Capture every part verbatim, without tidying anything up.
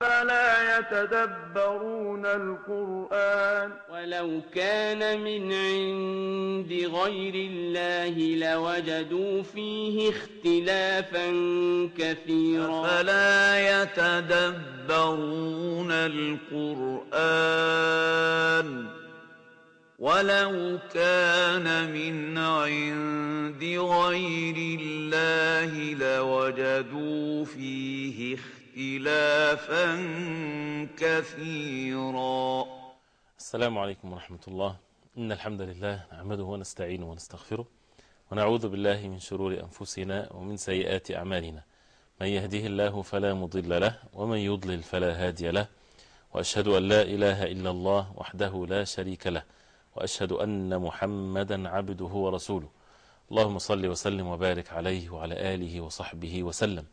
فلا يتدبرون القرآن ولو كان من عند غير الله لوجدوا فيه اختلافا كثيرا فلا يتدبرون القرآن ولو كان من عند غير الله لوجدوا فيه اختلافا كثيرا. السلام عليكم ورحمة الله. إن الحمد لله نحمده ونستعينه ونستغفره ونعوذ بالله من شرور أنفسنا ومن سيئات أعمالنا. من يهده الله فلا مضل له ومن يضلل فلا هادي له، وأشهد أن لا إله إلا الله وحده لا شريك له، وأشهد أن محمدا عبده ورسوله. اللهم صل وسلم وبارك عليه وعلى آله وصحبه وسلم.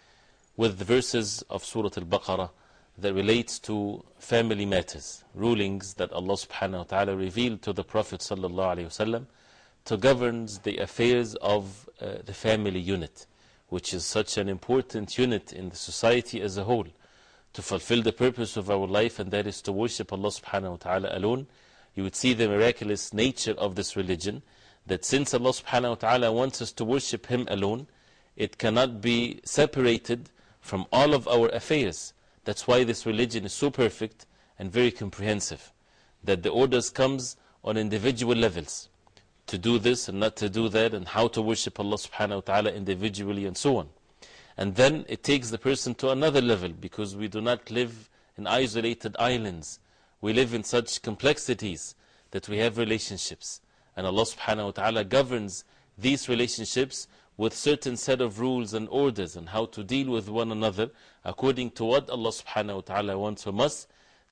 With the verses of Surah Al-Baqarah that relates to family matters, rulings that Allah subhanahu wa ta'ala revealed to the Prophet sallallahu alayhi wa sallam to govern the affairs of uh, the family unit, which is such an important unit in the society as a whole, to fulfill the purpose of our life, and that is to worship Allah subhanahu wa ta'ala alone. You would see the miraculous nature of this religion, that since Allah subhanahu wa ta'ala wants us to worship Him alone, it cannot be separated from all of our affairs. That's why this religion is so perfect and very comprehensive, that the orders comes on individual levels, to do this and not to do that, and how to worship Allah subhanahu wa ta'ala individually and so on. And then it takes the person to another level, because we do not live in isolated islands. We live in such complexities that we have relationships, and Allah subhanahu wa ta'ala governs these relationships with certain set of rules and orders, and how to deal with one another according to what Allah subhanahu wa ta'ala wants from us.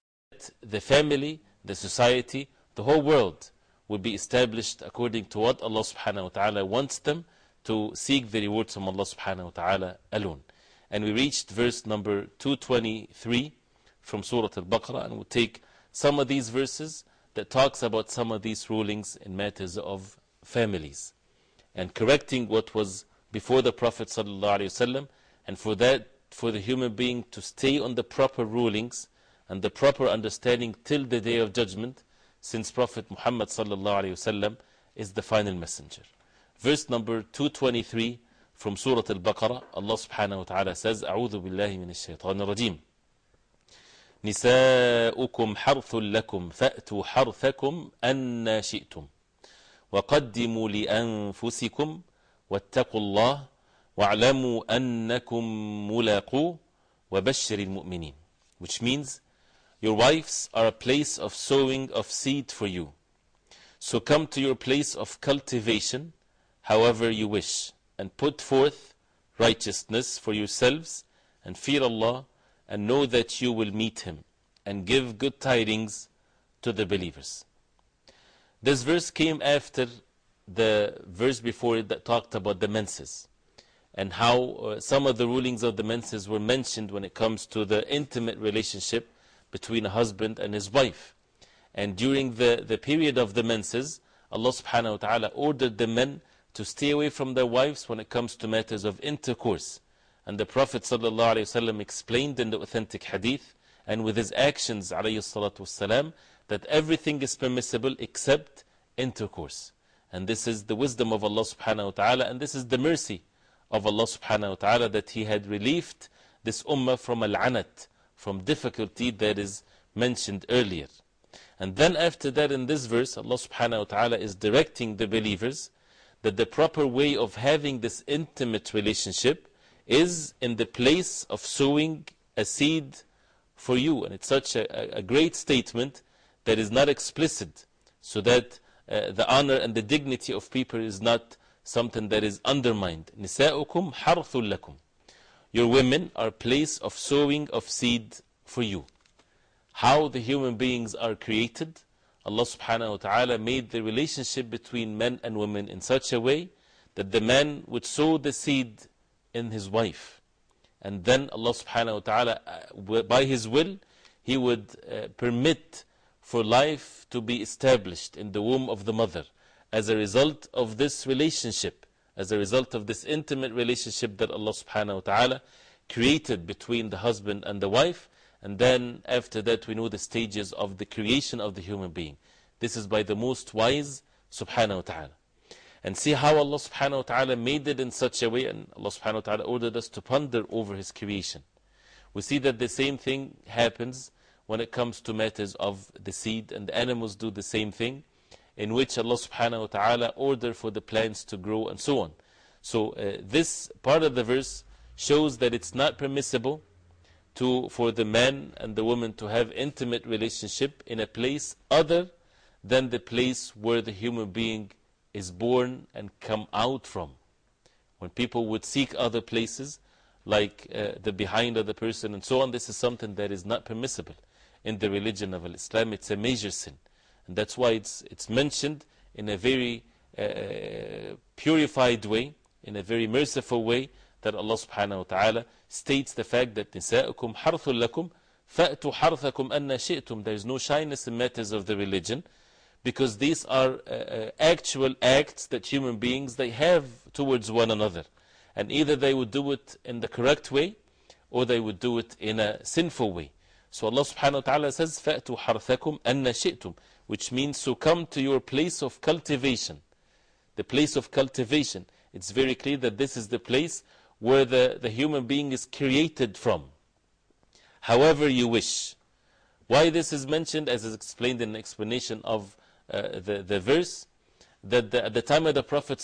The family, the society, the whole world will be established according to what Allah subhanahu wa ta'ala wants them to seek the rewards from Allah subhanahu wa ta'ala alone. And we reached verse number two twenty-three from Surah Al-Baqarah, and we'll take some of these verses that talks about some of these rulings in matters of families, and correcting what was before the Prophet sallallahu alaihi wasallam, and for that, for the human being to stay on the proper rulings and the proper understanding till the Day of Judgment, since Prophet Muhammad sallallahu alaihi wasallam is the final messenger. Verse number two twenty-three from Surah Al-Baqarah, Allah subhanahu wa ta'ala says, أعوذ بالله من الشيطان الرجيم. نساؤكم حرث لكم فأتوا حرثكم أن شئتم وقدموا لأنفسكم واتقوا الله واعلموا أنكم ملاقوه وبشر المؤمنين. Which means, your wives are a place of sowing of seed for you. So come to your place of cultivation however you wish, and put forth righteousness for yourselves, and fear Allah, and know that you will meet Him, and give good tidings to the believers. This verse came after the verse before it that talked about the menses, and how uh, some of the rulings of the menses were mentioned when it comes to the intimate relationship between a husband and his wife. And during the, the period of the menses, Allah subhanahu wa ta'ala ordered the men to stay away from their wives when it comes to matters of intercourse. And the Prophet sallallahu alaihi wasallam explained in the authentic hadith, and with his actions alayhi salatu wasalam, that everything is permissible except intercourse. And this is the wisdom of Allah subhanahu wa ta'ala, and this is the mercy of Allah subhanahu wa ta'ala, that He had relieved this ummah from al-anat, from difficulty that is mentioned earlier. And then after that, in this verse, Allah subhanahu wa ta'ala is directing the believers that the proper way of having this intimate relationship is in the place of sowing a seed for you. And it's such a, a great statement that is not explicit, so that uh, the honor and the dignity of people is not something that is undermined. نِسَاؤُكُمْ حَرْثٌ لَكُمْ. Your women are a place of sowing of seed for you. How the human beings are created, Allah subhanahu wa ta'ala made the relationship between men and women in such a way that the man would sow the seed in his wife, and then Allah subhanahu wa ta'ala, uh, by His will, He would uh, permit for life to be established in the womb of the mother as a result of this relationship, as a result of this intimate relationship that Allah subhanahu wa ta'ala created between the husband and the wife. And then after that we know the stages of the creation of the human being. This is by the most wise subhanahu wa ta'ala. And see how Allah subhanahu wa ta'ala made it in such a way, and Allah subhanahu wa ta'ala ordered us to ponder over His creation. We see that the same thing happens when it comes to matters of the seed, and the animals do the same thing, in which Allah subhanahu wa ta'ala ordered for the plants to grow and so on. So uh, this part of the verse shows that it's not permissible to, for the man and the woman to have intimate relationship in a place other than the place where the human being is born and come out from. When people would seek other places, like uh, the behind of the person and so on, this is something that is not permissible in the religion of Islam. It's a major sin. And that's why it's, it's mentioned in a very uh, purified way, in a very merciful way, that Allah subhanahu wa ta'ala states the fact that نِسَاءُكُمْ حَرْثٌ لَكُمْ فَأْتُوا حَرْثَكُمْ أَنَّ شِئْتُمْ. There is no shyness in matters of the religion, because these are uh, uh, actual acts that human beings, they have towards one another. And either they would do it in the correct way, or they would do it in a sinful way. So Allah subhanahu wa ta'ala says, فَأْتُوا حَرْثَكُمْ أَنَّ شِئْتُمْ, which means to come to your place of cultivation. The place of cultivation. It's very clear that this is the place where the, the human being is created from. However you wish. Why this is mentioned, as is explained in the explanation of uh, the, the verse, that the, at the time of the Prophet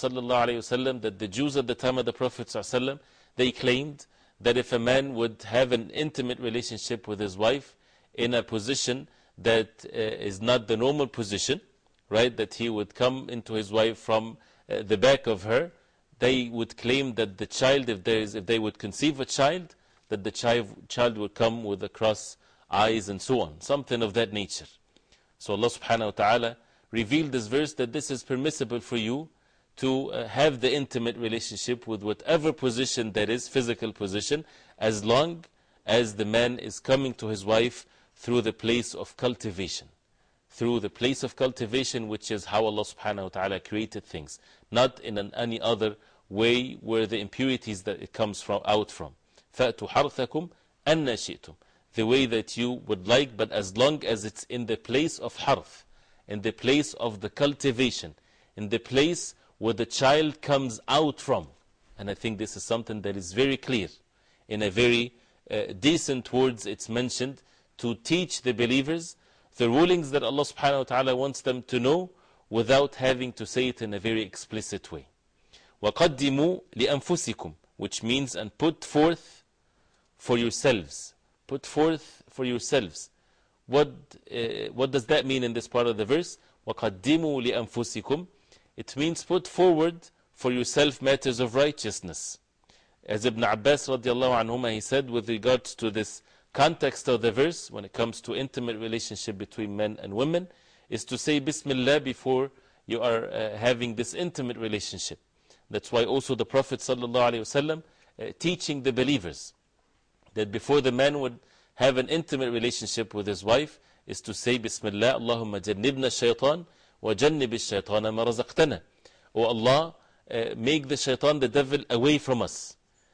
ﷺ, that the Jews at the time of the Prophet ﷺ, they claimed that if a man would have an intimate relationship with his wife in a position that uh, is not the normal position, right, that he would come into his wife from uh, the back of her, they would claim that the child, if, there is, if they would conceive a child, that the child, child would come with the cross eyes and so on, something of that nature. So Allah subhanahu wa ta'ala revealed this verse that this is permissible for you to uh, have the intimate relationship with whatever position that is, physical position, as long as the man is coming to his wife through the place of cultivation. Through the place of cultivation, which is how Allah subhanahu wa ta'ala created things, not in an, any other way where the impurities that it comes from, out from. فَأْتُوا حَرْثَكُمْ أَنَّ شِئْتُمْ, the way that you would like, but as long as it's in the place of harth, in the place of the cultivation, in the place where the child comes out from. And I think this is something that is very clear. In a very uh, decent words, it's mentioned to teach the believers the rulings that Allah subhanahu wa ta'ala wants them to know without having to say it in a very explicit way. وَقَدِّمُوا لِأَنفُسِكُمْ, which means, and put forth for yourselves. Put forth for yourselves. What, uh, what does that mean in this part of the verse? وَقَدِّمُوا لِأَنفُسِكُمْ. It means put forward for yourself matters of righteousness. As Ibn Abbas radiallahu anhuma, he said with regards to this context of the verse, when it comes to intimate relationship between men and women, is to say Bismillah before you are uh, having this intimate relationship. That's why also the Prophet sallallahu alaihi wasallam uh, teaching the believers that before the man would have an intimate relationship with his wife is to say Bismillah, Allahumma jannibna shaytan wa jannib ash-shaytana ma razaqtana. O Allah, uh, make the shaitan, the devil, away from us,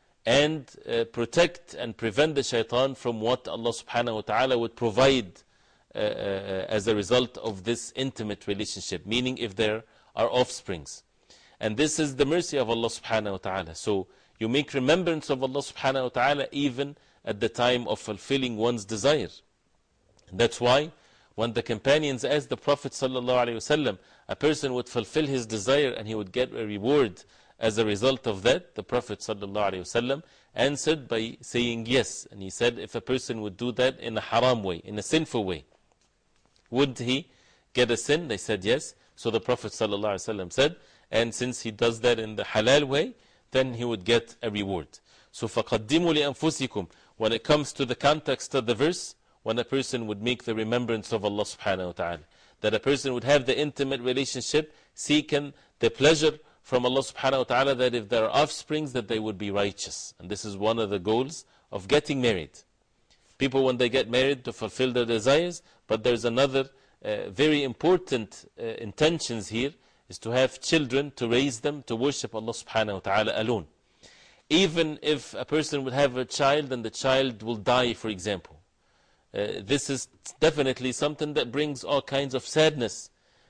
and uh, protect and prevent the shaitan from what Allah subhanahu wa ta'ala would provide uh, uh, as a result of this intimate relationship, meaning if there are offsprings. And this is the mercy of Allah subhanahu wa ta'ala. So you make remembrance of Allah subhanahu wa ta'ala even at the time of fulfilling one's desire. And that's why when the companions asked the Prophet sallallahu alaihi wasallam, a person would fulfill his desire and he would get a reward as a result of that, the Prophet sallallahu alaihi wasallam answered by saying yes. And he said, if a person would do that in a haram way, in a sinful way, would he get a sin? They said yes. So the Prophet sallallahu alaihi wasallam said, and since he does that in the halal way, then he would get a reward. So فَقَدِّمُوا لِأَنفُسِكُمْ, when it comes to the context of the verse, when a person would make the remembrance of Allah subhanahu wa ta'ala, that a person would have the intimate relationship, seeking the pleasure from Allah subhanahu wa ta'ala, that if there are offsprings, that they would be righteous. And this is one of the goals of getting married. People, when they get married, to fulfill their desires, but there's another uh, very important uh, intentions here, is to have children, to raise them, to worship Allah subhanahu wa ta'ala alone. Even if a person would have a child and the child will die, for example, Uh, this is definitely something that brings all kinds of sadness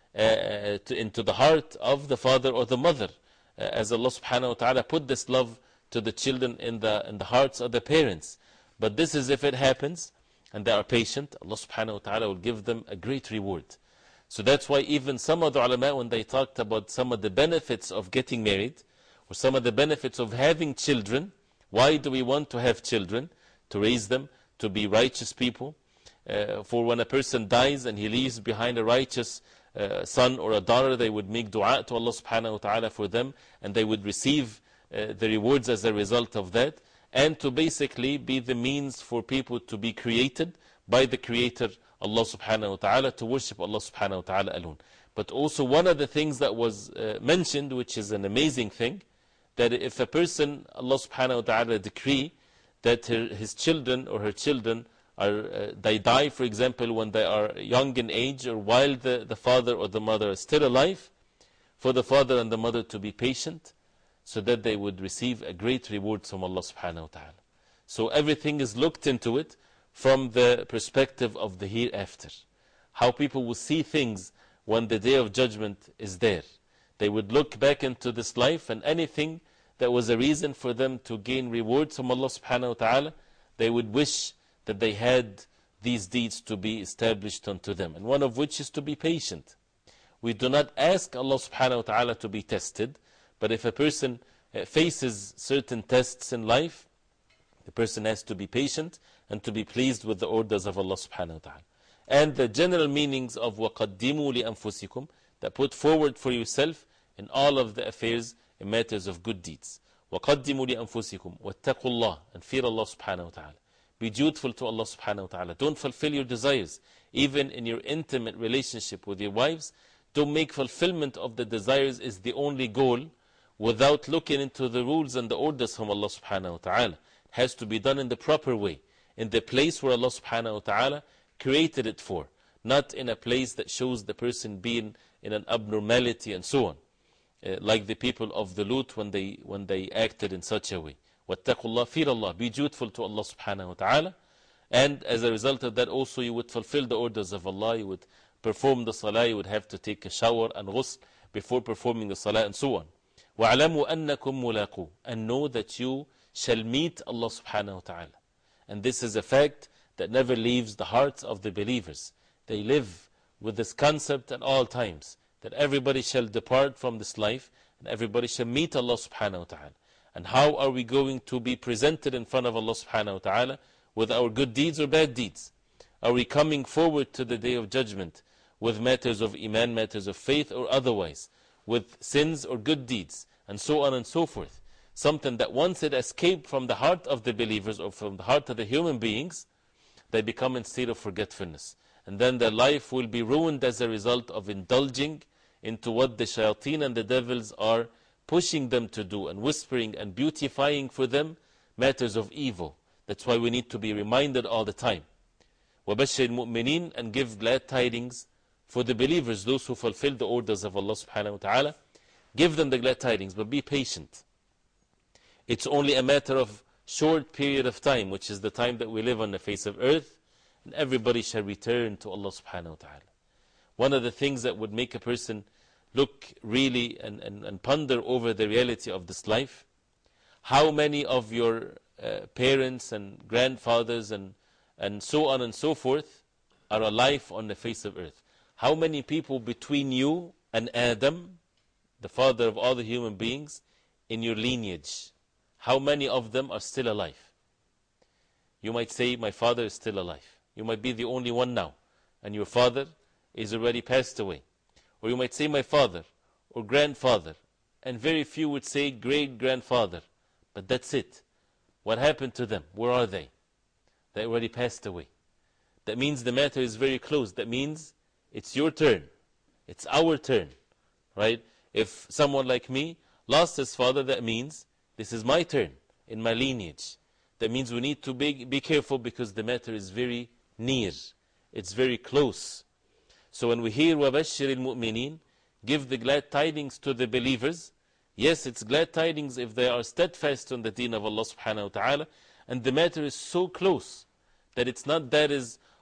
uh, to, into the heart of the father or the mother, uh, as Allah subhanahu wa ta'ala put this love to the children in the, in the hearts of the parents. But this is if it happens and they are patient, Allah subhanahu wa ta'ala will give them a great reward. So that's why even some of the ulama, when they talked about some of the benefits of getting married, or some of the benefits of having children, why do we want to have children? To raise them, to be righteous people. Uh, for when a person dies and he leaves behind a righteous uh, son or a daughter, they would make dua to Allah subhanahu wa ta'ala for them, and they would receive uh, the rewards as a result of that, and to basically be the means for people to be created by the Creator, Allah subhanahu wa ta'ala, to worship Allah subhanahu wa ta'ala alone. But also one of the things that was uh, mentioned, which is an amazing thing, that if a person, Allah subhanahu wa ta'ala decree that her, his children or her children are, uh, they die, for example, when they are young in age, or while the, the father or the mother is still alive, for the father and the mother to be patient, so that they would receive a great reward from Allah subhanahu wa ta'ala. So everything is looked into it from the perspective of the hereafter. How people will see things when the day of judgment is there. They would look back into this life, and anything that was a reason for them to gain rewards from Allah subhanahu wa ta'ala, they would wish that they had these deeds to be established unto them. And one of which is to be patient. We do not ask Allah subhanahu wa ta'ala to be tested, but if a person faces certain tests in life, the person has to be patient and to be pleased with the orders of Allah subhanahu wa ta'ala. And the general meanings of وَقَدِّمُوا لِأَنفُسِكُمْ, that put forward for yourself in all of the affairs in matters of good deeds. وَقَدِّمُوا لِأَنفُسِكُمْ وَاتَّقُوا اللَّهِ, and fear Allah subhanahu wa ta'ala. Be dutiful to Allah subhanahu wa ta'ala. Don't fulfill your desires. Even in your intimate relationship with your wives, don't make fulfillment of the desires is the only goal without looking into the rules and the orders from Allah subhanahu wa ta'ala. It has to be done in the proper way, in the place where Allah subhanahu wa ta'ala created it for, not in a place that shows the person being in an abnormality and so on, uh, like the people of the Lut when they, when they acted in such a way. وَاتَّقُوا اللَّهِ, fear Allah, be dutiful to Allah subhanahu wa ta'ala, and as a result of that also you would fulfill the orders of Allah, you would perform the salah, you would have to take a shower and ghusl before performing the salah and so on. وَعْلَمُوا أَنَّكُمْ مُلَاقُوا, and know that you shall meet Allah subhanahu wa ta'ala. And this is a fact that never leaves the hearts of the believers. They live with this concept at all times, that everybody shall depart from this life and everybody shall meet Allah subhanahu wa ta'ala. And how are we going to be presented in front of Allah subhanahu wa ta'ala? With our good deeds or bad deeds? Are we coming forward to the day of judgment with matters of iman, matters of faith, or otherwise, with sins or good deeds, and so on and so forth? Something that once it escaped from the heart of the believers or from the heart of the human beings, they become in state of forgetfulness. And then their life will be ruined as a result of indulging into what the shayateen and the devils are pushing them to do, and whispering and beautifying for them matters of evil. That's why we need to be reminded all the time. وَبَشِّرِ الْمُؤْمِنِينَ, and give glad tidings for the believers, those who fulfill the orders of Allah subhanahu wa ta'ala. Give them the glad tidings, but be patient. It's only a matter of short period of time, which is the time that we live on the face of earth, and everybody shall return to Allah subhanahu wa ta'ala. One of the things that would make a person look really and, and, and ponder over the reality of this life, how many of your uh, parents and grandfathers and, and so on and so forth are alive on the face of earth? How many people between you and Adam, the father of all the human beings, in your lineage, how many of them are still alive? You might say, my father is still alive. You might be the only one now, and your father is already passed away. Or you might say, my father or grandfather, and very few would say great-grandfather. But that's it. What happened to them? Where are they? They already passed away. That means the matter is very close. That means it's your turn. It's our turn. Right? If someone like me lost his father, that means this is my turn in my lineage. That means we need to be, be careful, because the matter is very near. It's very close. So when we hear وَبَشِّرِ الْمُؤْمِنِينَ, give the glad tidings to the believers. Yes, it's glad tidings if they are steadfast on the deen of Allah subhanahu wa ta'ala. And the matter is so close that it's not that is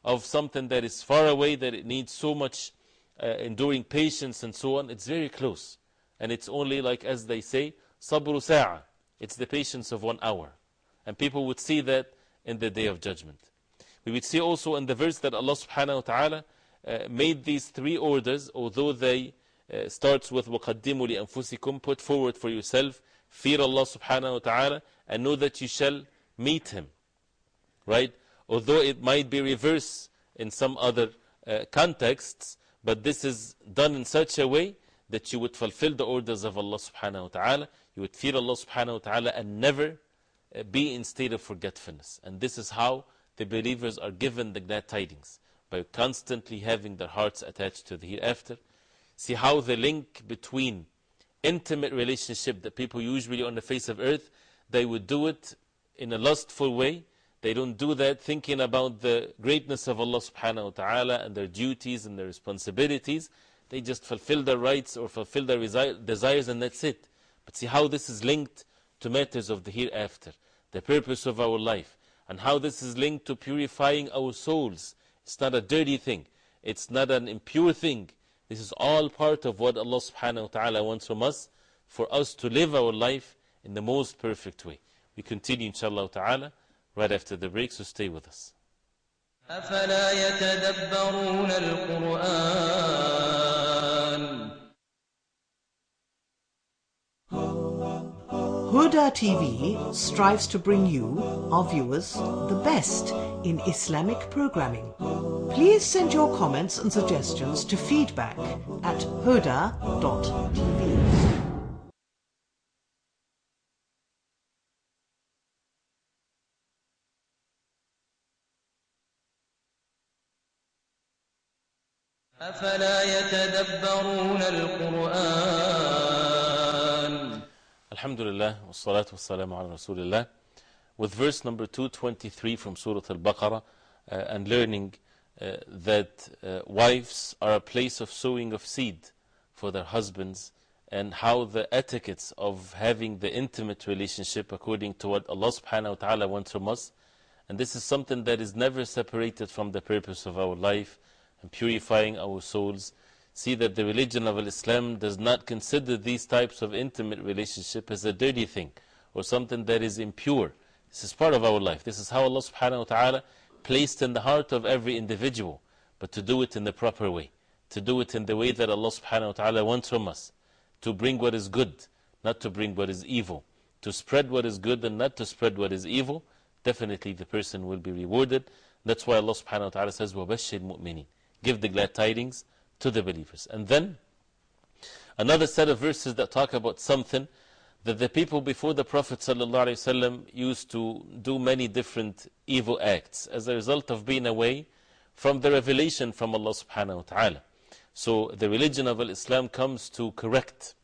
of something that is far away, that it needs so much uh, enduring patience and so on, it's very close. And it's only like, as they say, sabru sa'a. It's the patience of one hour. And people would see that in the Day of Judgment. We would see also in the verse that Allah subhanahu wa ta'ala uh, made these three orders, although they uh, starts with وَقَدِّمُوا لِأَنفُسِكُمْ, put forward for yourself, fear Allah subhanahu wa ta'ala, and know that you shall meet Him. Right? Although it might be reversed in some other uh, contexts, but this is done in such a way that you would fulfill the orders of Allah subhanahu wa ta'ala, you would fear Allah subhanahu wa ta'ala and never uh, be in state of forgetfulness. And this is how the believers are given the glad tidings, by constantly having their hearts attached to the hereafter. See how the link between intimate relationship that people usually on the face of earth, they would do it in a lustful way. They don't do that thinking about the greatness of Allah subhanahu wa ta'ala and their duties and their responsibilities. They just fulfill their rights or fulfill their desires, and that's it. But see how this is linked to matters of the hereafter, the purpose of our life, and how this is linked to purifying our souls. It's not a dirty thing. It's not an impure thing. This is all part of what Allah subhanahu wa ta'ala wants from us, for us to live our life in the most perfect way. We continue inshallah ta'ala right after the break, so stay with us. أفلا يتدبرون القرآن. Huda T V strives to bring you, our viewers, the best in Islamic programming. Please send your comments and suggestions to feedback at huda dot t v. أفلا يتدبرون القرآن. Alhamdulillah, wassalatu wassalamu ala Rasulillah. With verse number two twenty-three from Surah Al-Baqarah, uh, and learning uh, that uh, wives are a place of sowing of seed for their husbands, and how the etiquettes of having the intimate relationship according to what Allah subhanahu wa ta'ala wants from us. And this is something that is never separated from the purpose of our life and purifying our souls. See that the religion of Islam does not consider these types of intimate relationship as a dirty thing or something that is impure. This is part of our life. This is how Allah subhanahu wa ta'ala placed in the heart of every individual, but to do it in the proper way, to do it in the way that Allah subhanahu wa ta'ala wants from us, to bring what is good, not to bring what is evil, to spread what is good and not to spread what is evil. Definitely the person will be rewarded. That's why Allah subhanahu wa ta'ala says, وَبَشِّرْ الْمُؤْمِنِينَ, give the glad tidings to the believers. And then another set of verses that talk about something that the people before the Prophet ﷺ used to do many different evil acts as a result of being away from the revelation from Allah subhanahu wa ta'ala. So the religion of Islam comes to correct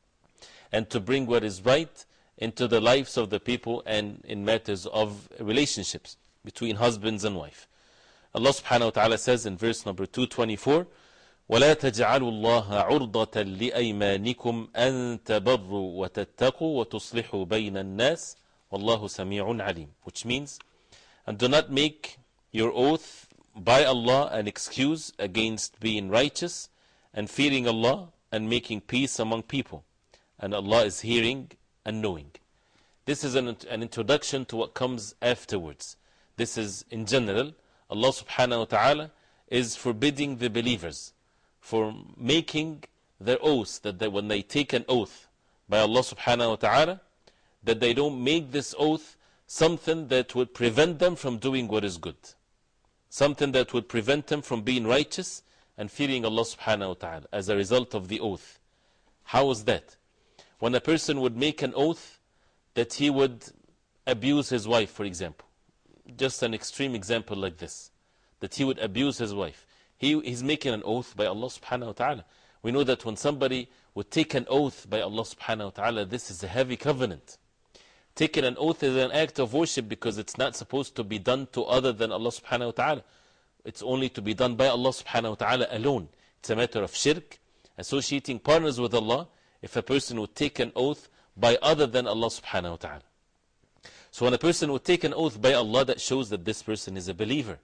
and to bring what is right into the lives of the people and in matters of relationships between husbands and wife. Allah subhanahu wa ta'ala says in verse number two twenty-four, وَلَا تَجْعَلُوا اللَّهَ عُرْضَةً لِأَيْمَانِكُمْ أَن تَبَرُّوا وَتَتَّقُوا وَتُصْلِحُوا بَيْنَ النَّاسِ وَاللَّهُ سَمِيعٌ عَلِيمٌ. Which means, and do not make your oath by Allah an excuse against being righteous and fearing Allah and making peace among people. And Allah is hearing and knowing. This is an, an introduction to what comes afterwards. This is in general. Allah subhanahu wa ta'ala is forbidding the believers for making their oaths, that they, when they take an oath by Allah subhanahu wa ta'ala, that they don't make this oath something that would prevent them from doing what is good, something that would prevent them from being righteous and fearing Allah subhanahu wa ta'ala as a result of the oath. How is that? When a person would make an oath that he would abuse his wife, for example, just an extreme example like this, that he would abuse his wife. He is making an oath by Allah subhanahu wa ta'ala. We know that when somebody would take an oath by Allah subhanahu wa ta'ala, this is a heavy covenant. Taking an oath is an act of worship because it's not supposed to be done to other than Allah subhanahu wa ta'ala. It's only to be done by Allah subhanahu wa ta'ala alone. It's a matter of shirk, associating partners with Allah, if a person would take an oath by other than Allah subhanahu wa ta'ala. So when a person would take an oath by Allah, that shows that this person is a believer.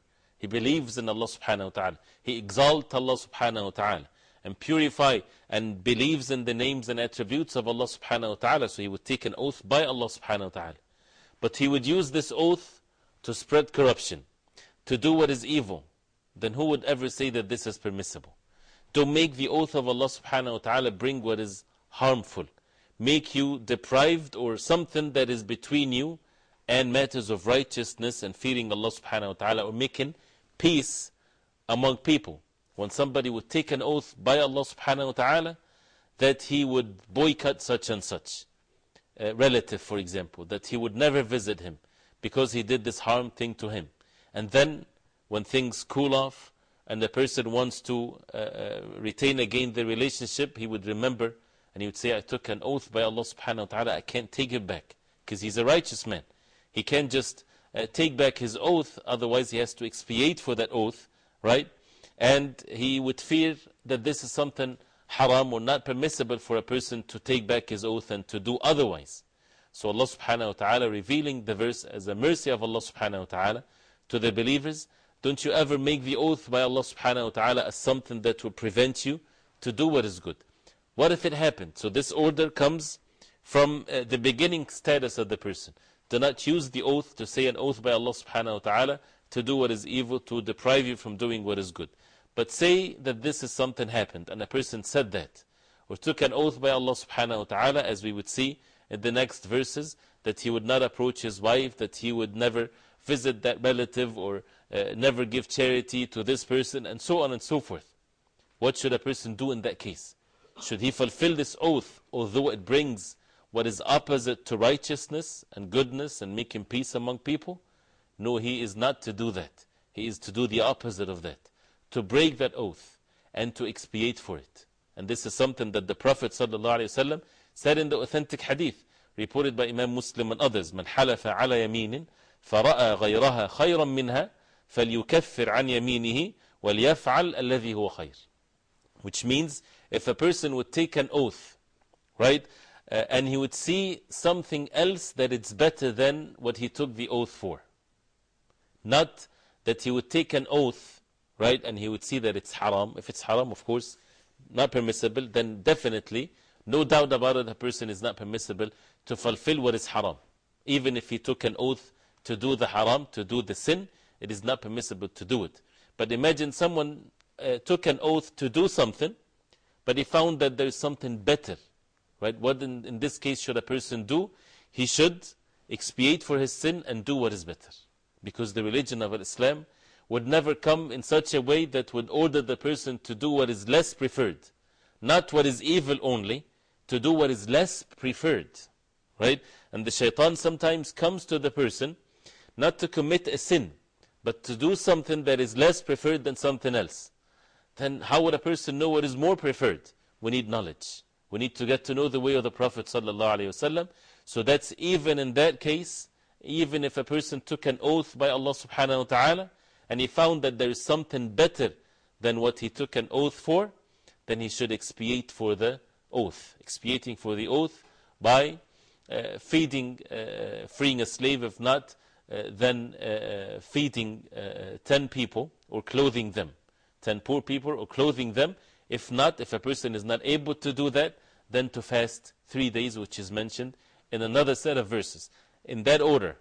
He believes in Allah subhanahu wa ta'ala. He exalts Allah subhanahu wa ta'ala and purify and believes in the names and attributes of Allah subhanahu wa ta'ala. So he would take an oath by Allah subhanahu wa ta'ala. But he would use this oath to spread corruption, to do what is evil. Then who would ever say that this is permissible? To make the oath of Allah subhanahu wa ta'ala bring what is harmful, make you deprived or something that is between you and matters of righteousness and fearing Allah subhanahu wa ta'ala, or making peace among people. When somebody would take an oath by Allah subhanahu wa ta'ala that he would boycott such and such a relative, for example, that he would never visit him because he did this harm thing to him. And then when things cool off and the person wants to uh, uh, retain again the relationship, he would remember and he would say, I took an oath by Allah subhanahu wa ta'ala, I can't take it back, because he's a righteous man. He can't just uh, take back his oath, otherwise he has to expiate for that oath, right? And he would fear that this is something haram or not permissible for a person to take back his oath and to do otherwise. So Allah subhanahu wa ta'ala revealing the verse as a mercy of Allah subhanahu wa ta'ala to the believers, don't you ever make the oath by Allah subhanahu wa ta'ala as something that will prevent you to do what is good. What if it happened? So this order comes from uh, the beginning status of the person. Do not use the oath to say an oath by Allah subhanahu wa ta'ala to do what is evil, to deprive you from doing what is good. But say that this is something happened and a person said that, or took an oath by Allah subhanahu wa ta'ala, as we would see in the next verses, that he would not approach his wife, that he would never visit that relative, or uh, never give charity to this person, and so on and so forth. What should a person do in that case? Should he fulfill this oath, although it brings what is opposite to righteousness and goodness and making peace among people? No, he is not to do that. He is to do the opposite of that, to break that oath and to expiate for it. And this is something that the Prophet ﷺ said in the authentic hadith, reported by Imam Muslim and others, من حلف على يمين فرأى غيرها خيرا منها فليكفر عن يمينه وليفعل الذي هو خير. Which means, if a person would take an oath, right, uh, and he would see something else that it's better than what he took the oath for. Not that he would take an oath, right, and he would see that it's haram. If it's haram, of course, not permissible, then definitely, no doubt about it, a person is not permissible to fulfill what is haram. Even if he took an oath to do the haram, to do the sin, it is not permissible to do it. But imagine someone uh, took an oath to do something, but he found that there is something better. Right? What in, in this case should a person do? He should expiate for his sin and do what is better. Because the religion of Islam would never come in such a way that would order the person to do what is less preferred. Not what is evil only, to do what is less preferred. Right? And the shaitan sometimes comes to the person not to commit a sin, but to do something that is less preferred than something else. Then how would a person know what is more preferred? We need knowledge. We need to get to know the way of the Prophet ﷺ. So that's even in that case, even if a person took an oath by Allah subhanahu wa ta'ala, and he found that there is something better than what he took an oath for, then he should expiate for the oath. Expiating for the oath by uh, feeding, uh, freeing a slave, if not, uh, then uh, feeding uh, ten people or clothing them. ten poor people or clothing them. If not, if a person is not able to do that, then to fast three days, which is mentioned in another set of verses. In that order.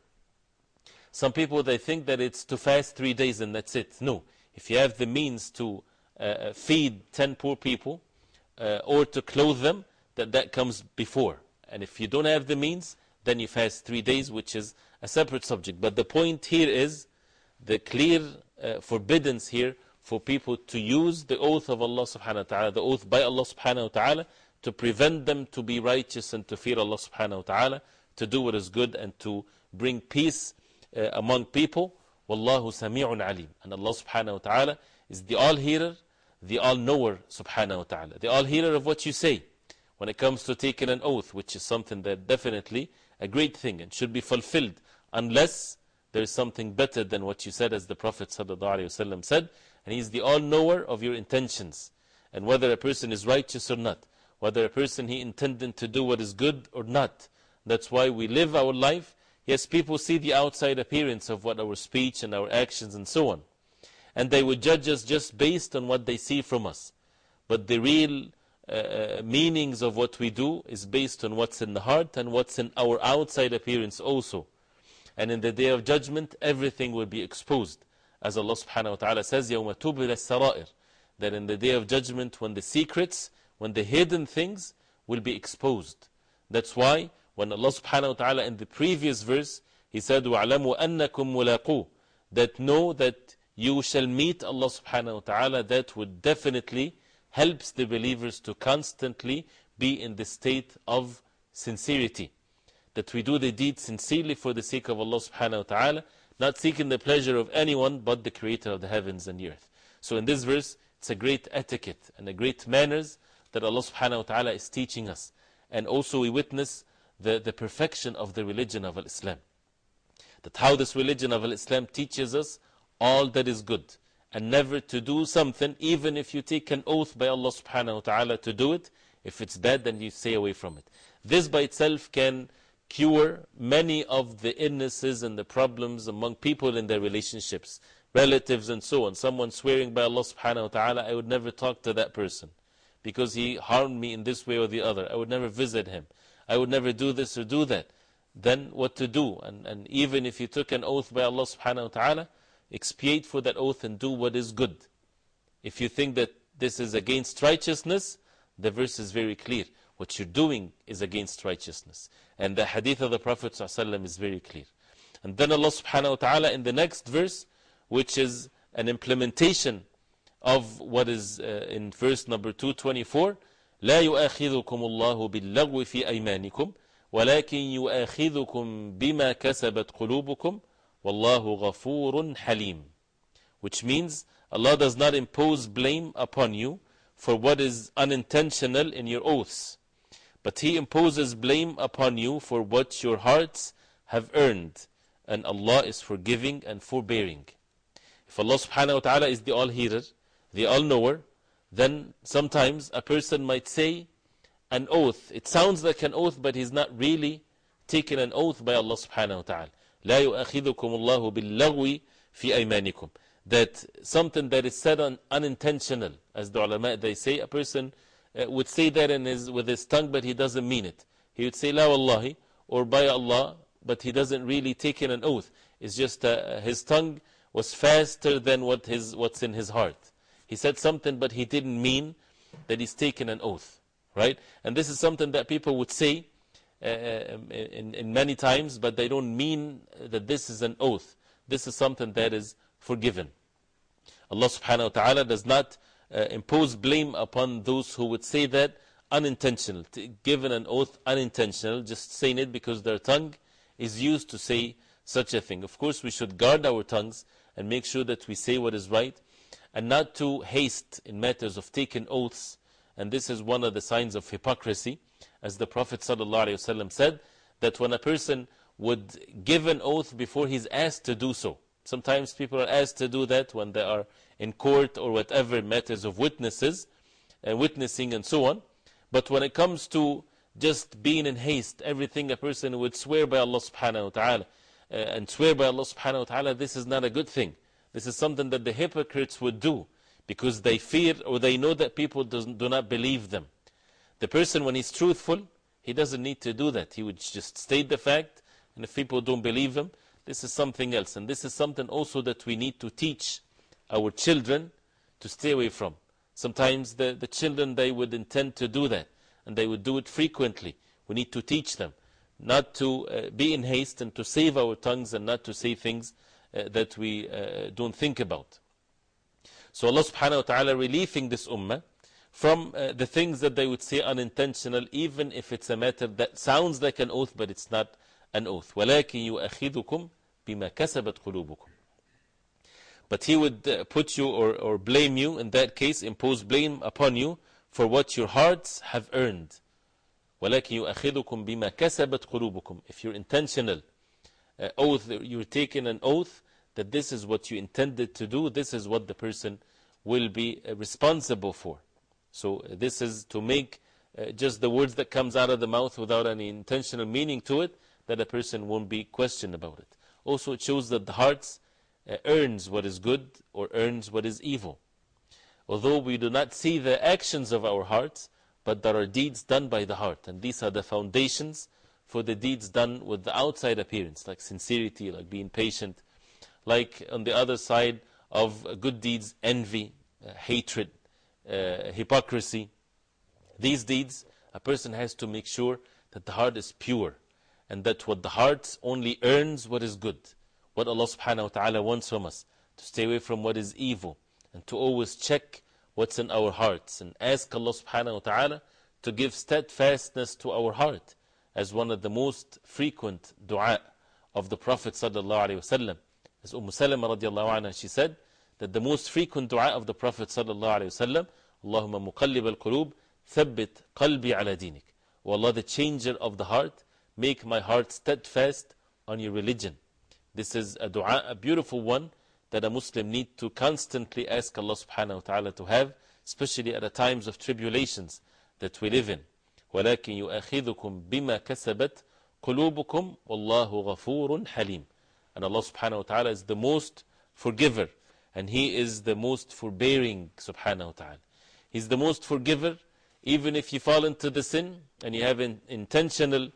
Some people, they think that it's to fast three days and that's it. No. If you have the means to uh, feed ten poor people uh, or to clothe them, that that comes before. And if you don't have the means, then you fast three days, which is a separate subject. But the point here is the clear uh, forbiddance here for people to use the oath of Allah subhanahu wa ta'ala, the oath by Allah subhanahu wa ta'ala, to prevent them to be righteous and to fear Allah subhanahu wa ta'ala, to do what is good and to bring peace uh, among people. Wallahu sami'un alim. And Allah subhanahu wa ta'ala is the all-hearer, the all-knower subhanahu wa ta'ala. The all-hearer of what you say when it comes to taking an oath, which is something that definitely a great thing and should be fulfilled unless there is something better than what you said, as the Prophet sallallahu alaihi wasallam said. And He is the all-knower of your intentions. And whether a person is righteous or not, whether a person he intended to do what is good or not. That's why we live our life. Yes, people see the outside appearance of what our speech and our actions and so on. and they would judge us just based on what they see from us. But the real uh, meanings of what we do is based on what's in the heart and what's in our outside appearance also. And in the day of judgment, everything will be exposed. As Allah subhanahu wa ta'ala says, يَوْمَ تُبْلَ السَّرَائِرِ, that in the day of judgment, when the secrets, when the hidden things will be exposed. That's why when Allah subhanahu wa ta'ala in the previous verse, He said, وَعْلَمُوا أَنَّكُمْ مُلَاقُوهُ, that know that you shall meet Allah subhanahu wa ta'ala. That would definitely helps the believers to constantly be in the state of sincerity. That we do the deed sincerely for the sake of Allah subhanahu wa ta'ala, not seeking the pleasure of anyone but the Creator of the heavens and the earth. So in this verse, it's a great etiquette and a great manners that Allah subhanahu wa ta'ala is teaching us. And also we witness the, the perfection of the religion of Islam. That how this religion of Islam teaches us all that is good, and never to do something, even if you take an oath by Allah subhanahu wa ta'ala to do it. If it's bad, then you stay away from it. This by itself can cure many of the illnesses and the problems among people in their relationships, relatives and so on. Someone swearing by Allah subhanahu wa ta'ala, I would never talk to that person because he harmed me in this way or the other. I would never visit him. I would never do this or do that. Then what to do? And, and even if you took an oath by Allah subhanahu wa ta'ala, expiate for that oath and do what is good. If you think that this is against righteousness, the verse is very clear. What you're doing is against righteousness. And the hadith of the Prophet ﷺ is very clear. And then Allah subhanahu wa ta'ala in the next verse, which is an implementation of what is uh, in verse number two twenty-four, لا يؤاخذكم الله باللغو في أيمانكم ولكن يؤاخذكم بما كسبت قلوبكم والله غفور حليم. Which means Allah does not impose blame upon you for what is unintentional in your oaths, but He imposes blame upon you for what your hearts have earned, and Allah is forgiving and forbearing. If Allah subhanahu wa ta'ala is the all-hearer, the all-knower, then sometimes a person might say an oath. It sounds like an oath, but he's not really taking an oath by Allah subhanahu wa ta'ala. لا يؤاخذكم الله باللغو في أيمانكم. That something that is said un unintentional, as the ulama they say, a person uh, would say that in his, with his tongue, but he doesn't mean it. He would say La wallahi, or by Allah, but he doesn't really take in an oath. It's just uh, his tongue was faster than what his, what's in his heart. He said something, but he didn't mean that he's taken an oath. Right? And this is something that people would say uh, in, in many times, but they don't mean that this is an oath. This is something that is forgiven. Allah subhanahu wa ta'ala does not uh, impose blame upon those who would say that unintentional, given an oath unintentional, just saying it because their tongue is used to say such a thing. Of course, we should guard our tongues and make sure that we say what is right, and not to haste in matters of taking oaths. And this is one of the signs of hypocrisy, as the Prophet ﷺ said, that when a person would give an oath before he's asked to do so. Sometimes people are asked to do that when they are in court or whatever matters of witnesses, and witnessing and so on. But when it comes to just being in haste, everything a person would swear by Allah subhanahu wa ta'ala, uh, and swear by Allah subhanahu wa ta'ala, this is not a good thing. This is something that the hypocrites would do, because they fear or they know that people doesn't, do not believe them. The person, when he's truthful, he doesn't need to do that. He would just state the fact, and if people don't believe him, this is something else. And this is something also that we need to teach our children to stay away from. Sometimes the, the children, they would intend to do that, and they would do it frequently. We need to teach them not to uh, be in haste, and to save our tongues, and not to say things uh, that we uh, don't think about. So Allah subhanahu wa ta'ala relieving this ummah from uh, the things that they would say unintentional, even if it's a matter that sounds like an oath, but it's not an oath. وَلَكِنْ يُؤَخِذُكُمْ بِمَا كَسَبَتْ قُلُوبُكُمْ. But He would uh, put you or, or blame you, in that case, impose blame upon you for what your hearts have earned. وَلَكِنْ يُؤَخِذُكُمْ بِمَا كَسَبَتْ قُلُوبُكُمْ. If you're intentional, uh, oath, you're taking an oath that this is what you intended to do, this is what the person will be uh, responsible for. So uh, this is to make uh, just the words that comes out of the mouth without any intentional meaning to it, that a person won't be questioned about it. Also, it shows that the hearts uh, earns what is good or earns what is evil. Although we do not see the actions of our hearts, but there are deeds done by the heart. And these are the foundations for the deeds done with the outside appearance, like sincerity, like being patient, like on the other side of uh, good deeds, envy, uh, hatred, uh, hypocrisy. These deeds, a person has to make sure that the heart is pure, and that what the heart only earns what is good, what Allah subhanahu wa ta'ala wants from us, to stay away from what is evil, and to always check what's in our hearts, and ask Allah subhanahu wa ta'ala to give steadfastness to our heart, as one of the most frequent dua of the Prophet sallallahu alaihi wasallam. As Umm Salama radiallahu anha, she said that the most frequent dua of the Prophet sallallahu alaihi wasallam, Allahumma muqallib al-qulub, thabbit qalbi ala dinik. O Allah, the changer of the heart, make my heart steadfast on your religion. This is a dua, a beautiful one, that a Muslim needs to constantly ask Allah subhanahu wa ta'ala to have, especially at the times of tribulations that we live in. وَلَكِنْ يُؤَخِذُكُمْ بِمَا كَسَبَتْ قُلُوبُكُمْ وَاللَّهُ غَفُورٌ حَلِيمٌ. And Allah subhanahu wa ta'ala is the most forgiver, and He is the most forbearing subhanahu wa ta'ala. He's the most forgiver, even if you fall into the sin, and you have in, intentional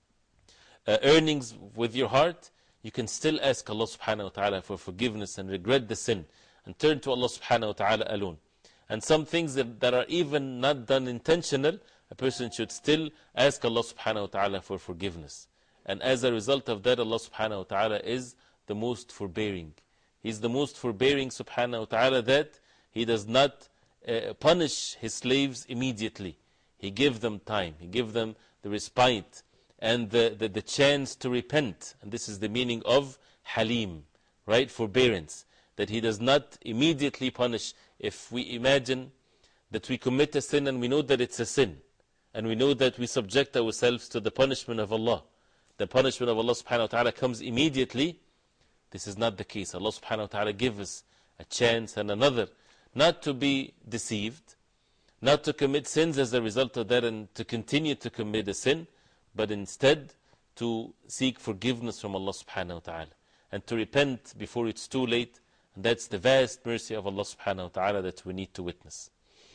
uh, earnings with your heart, you can still ask Allah subhanahu wa ta'ala for forgiveness and regret the sin, and turn to Allah subhanahu wa ta'ala alone. And some things that, that are even not done intentional, a person should still ask Allah subhanahu wa ta'ala for forgiveness. And as a result of that, Allah subhanahu wa ta'ala is the most forbearing. He's the most forbearing subhanahu wa ta'ala, that He does not uh, punish His slaves immediately. He gives them time, He gives them the respite and the, the, the chance to repent. And this is the meaning of Halim, right? Forbearance. That He does not immediately punish. If we imagine that we commit a sin and we know that it's a sin, and we know that we subject ourselves to the punishment of Allah, the punishment of Allah subhanahu wa ta'ala comes immediately. This is not the case. Allah subhanahu wa ta'ala gives us a chance and another, not to be deceived, not to commit sins as a result of that and to continue to commit a sin, but instead to seek forgiveness from Allah subhanahu wa ta'ala, and to repent before it's too late. And that's the vast mercy of Allah subhanahu wa ta'ala that we need to witness.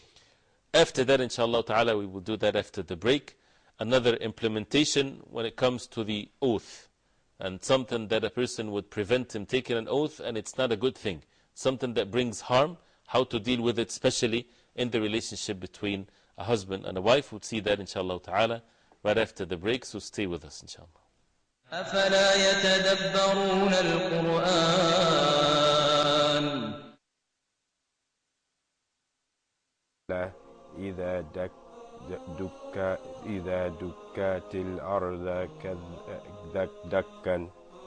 After that, inshallah ta'ala, we will do that after the break. Another implementation when it comes to the oath, and something that a person would prevent him taking an oath, and it's not a good thing. Something that brings harm, how to deal with it, especially in the relationship between a husband and a wife. We'll see that inshallah ta'ala right after the break, so stay with us inshallah. أفلا يتدبرون القرآن إذا دك دك إذا دكت الأرض دك دكا.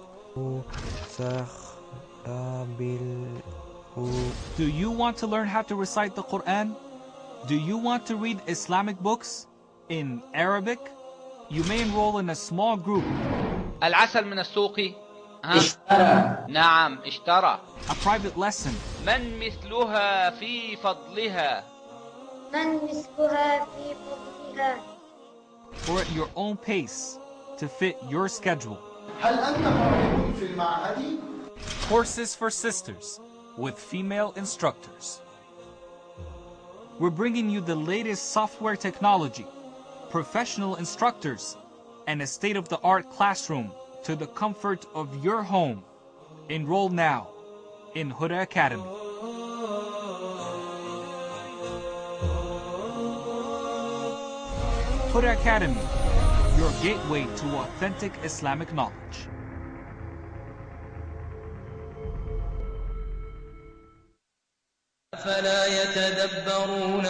Do you want to learn how to recite the Quran? Do you want to read Islamic books in Arabic? You may enroll in a small group. العسل من السوق اشترى. نعم اشترى. A private lesson. من مثلها في فضلها. من مثلها في فضلها. Or at your own pace to fit your schedule. هل أنت قادم في المعهد؟ Courses for sisters with female instructors. We're bringing you the latest software technology, professional instructors, and a state-of-the-art classroom to the comfort of your home. Enroll now in Huda Academy. Huda Academy, your gateway to authentic Islamic knowledge. أفلا يتدبرون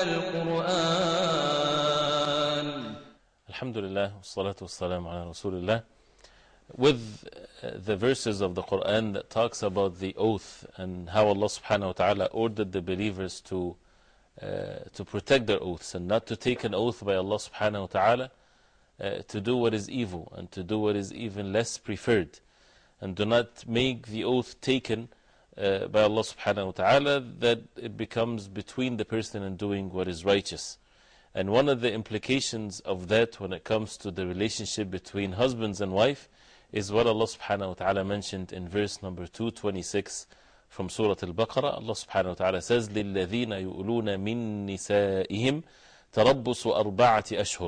القرآن. Alhamdulillah, wassalatu wassalamu ala Rasulullah. With uh, the verses of the Quran that talks about the oath and how Allah subhanahu wa ta'ala ordered the believers to uh, to protect their oaths and not to take an oath by Allah subhanahu wa ta'ala uh, to do what is evil and to do what is even less preferred, and do not make the oath taken uh, by Allah subhanahu wa ta'ala that it becomes between the person and doing what is righteous. And one of the implications of that when it comes to the relationship between husbands and wife is what Allah subhanahu wa ta'ala mentioned in verse number two twenty-six from Surah Al-Baqarah. Allah subhanahu wa ta'ala says, لِلَّذِينَ يُؤْلُونَ مِن نِسَائِهِمْ تَرَبُّصُ أَرْبَعَةِ أَشْهُرٍ